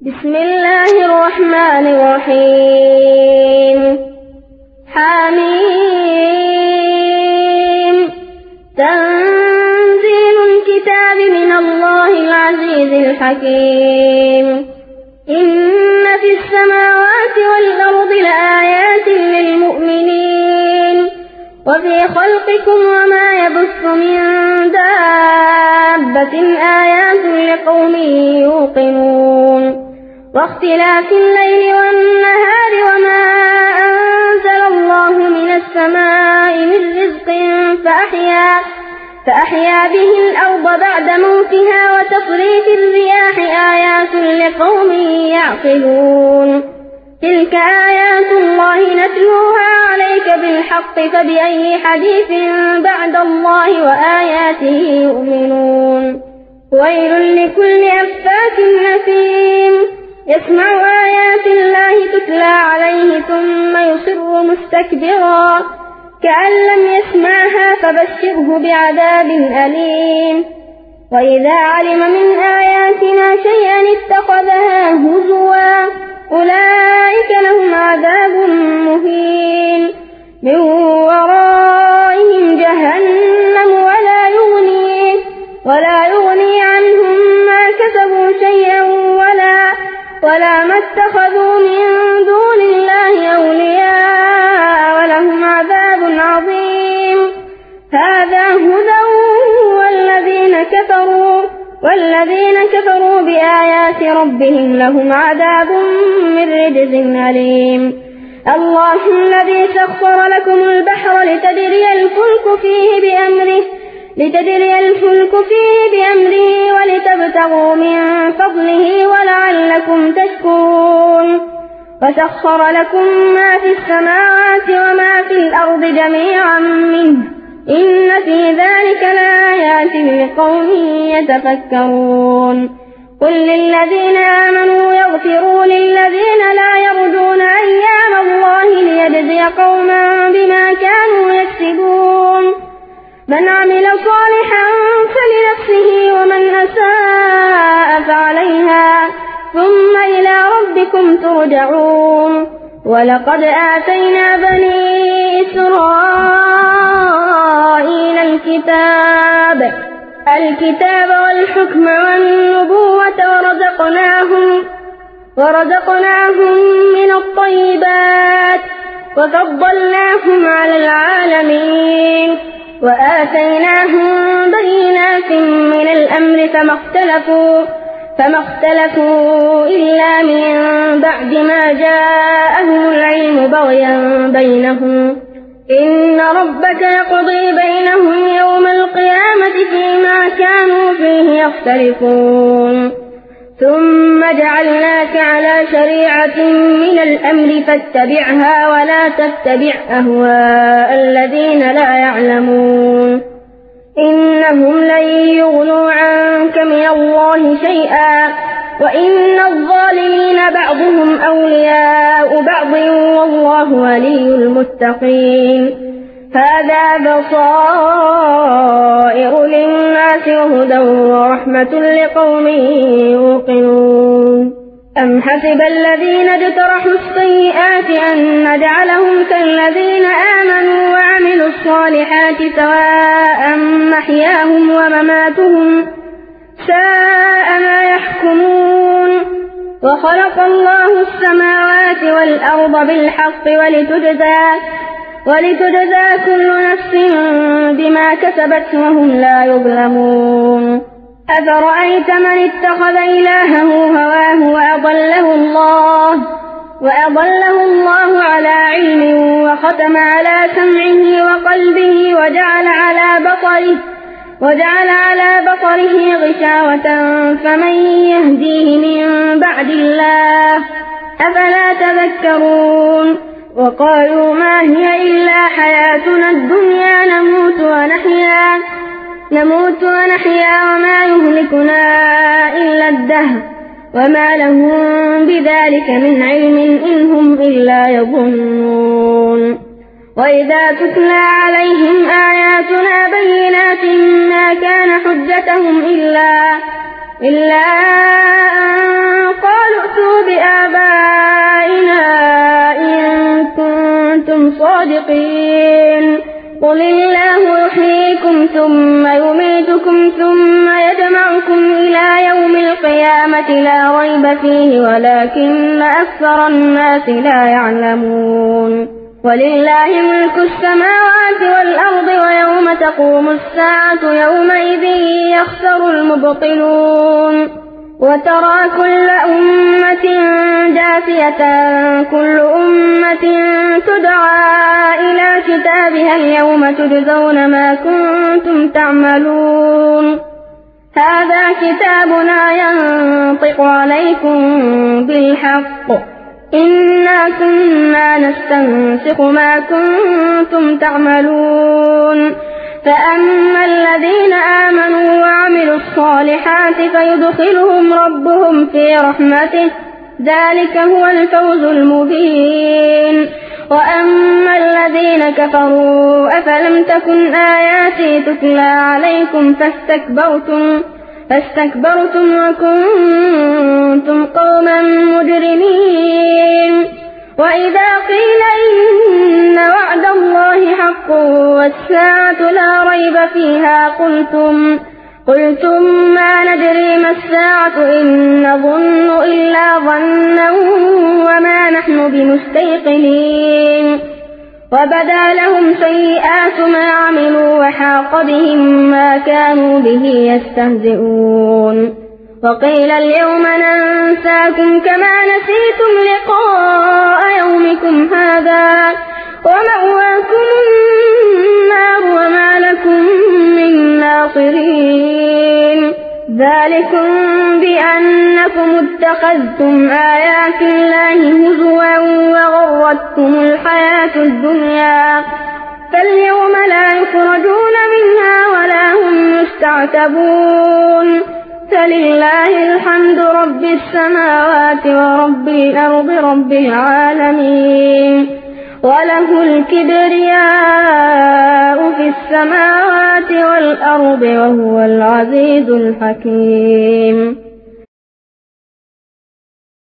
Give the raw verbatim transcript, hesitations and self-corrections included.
بسم الله الرحمن الرحيم حميم تنزيل الكتاب من الله العزيز الحكيم إن في السماوات والأرض لآيات للمؤمنين وفي خلقكم وما يبث من دابة آيات لقوم يوقنون واختلاف الليل والنهار وما أنزل الله من السماء من رزق فأحيا, فأحيا به الأرض بعد موتها وتصريف الرياح آيات لقوم يعقلون تلك آيات الله نتلوها عليك بالحق فبأي حديث بعد الله وآياته يؤمنون ويل لكل أفاك أثيم يسمع آيات الله تتلى عليه ثم يصر مستكبرا كأن لم يسمعها فبشره بعذاب أليم وإذا علم من آياتنا شيئا اتخذها هزوا أولئك لهم عذاب مهين من ورائهم جهنم ولا يغني, ولا يغني عنهم ما كسبوا شيئا ولا, ولا ما اتخذوا من دون الله أولياء ولهم عذاب عظيم هذا هدى والذين كفروا والذين كفروا بآيات ربهم لهم عذاب من رجز أليم الله الذي سخر لكم البحر لتجري الفلك فيه بأمره لتجري الفلك فيه بأمره ولتبتغوا من فضله ولعلكم تشكرون وسخر لكم ما في السماوات وما في الأرض جميعا منه إن في ذلك لآيات لقوم يتفكرون قل للذين آمنوا يغفروا للذين لا يرجون أيام الله ليجزي قوما بما كانوا يكسبون من عمل صالحا فلنفسه ومن أساء فعليها ثم إلى ربكم ترجعون ولقد آتينا بني إسرائيل الكتاب الكتاب والحكم والنبوة ورزقناهم ورزقناهم من الطيبات وفضلناهم على العالمين وآتيناهم بينات من الأمر فما اختلفوا فما اختلفوا إلا من بعد ما جاءهم العلم بغيا بينهم إن ربك يقضي بينهم يوم القيامة فيما كانوا فيه يختلفون ثم جعلناك على شريعة من الأمر فاتبعها ولا تتبع أهواء الذين لا يعلمون إنهم لن يغنوا عنك من الله شيئا وإن الظالمين بعضهم أولياء بعض والله ولي المتقين هذا بصائر للناس وهدى ورحمة لقوم يوقنون أم حسب الذين اجترحوا السيئات أن نجعلهم كالذين آمنوا وعملوا الصالحات سواء محياهم ومماتهم ساء ما يحكمون وخلق الله السماوات والأرض بالحق ولتجزى ولتجزى كل نفس بما كسبت وهم لا يظلمون أفرأيت من اتخذ إلهه هواه وأضله الله وأضله الله على علم وختم على سمعه وقلبه وجعل على بصره وجعل على بصره غشاوة فمن يهديه من بعد الله أفلا تذكرون وقالوا ما هي إلا حياتنا الدنيا نموت ونحيا نموت ونحيا وما يهلكنا إلا الدهر وما لهم بذلك من علم إن هم إلا يظنون وإذا تتلى عليهم آياتنا بينات ما كان حجتهم إلا إلا أن قالوا الصادقين قل الله يحييكم ثم يميتكم ثم يجمعكم إلى يوم القيامة لا ريب فيه ولكن أكثر الناس لا يعلمون ولله ملك السماوات والأرض ويوم تقوم الساعة يومئذ يخسر المبطلون وترى كل أمة جاثية كل أمة تدعى إلى كتابها اليوم تجزون ما كنتم تعملون هذا كتابنا ينطق عليكم بالحق إنا كنا نستنسخ ما كنتم تعملون فأما الذين آمنوا وعملوا الصالحات فيدخلهم ربهم في رحمته ذلك هو الفوز المبين وأما الذين كفروا أفلم تكن آياتي تتلى عليكم فاستكبرتم فاستكبرتم وكنتم قوما مجرمين وإذا قيل إن وعد الله حق والساعة لا ريب فيها قلتم قلتم ما ندري ما الساعة إن نظن إلا ظنا وما نحن بمستيقنين وبدا لهم سيئات ما عملوا وحاق بهم ما كانوا به يستهزئون وقيل اليوم ننساكم كما نسيتم لقاء يومكم هذا ومأواكم النار وما لكم من ناصرين ذلكم بأنكم اتخذتم آيات الله هزوا وغرتكم الحياة الدنيا فاليوم لا يخرجون منها ولا هم يستعتبون فلله الحمد رب السماوات ورب الأرض رب العالمين وله الكبرياء في السماوات والأرض وهو العزيز الحكيم.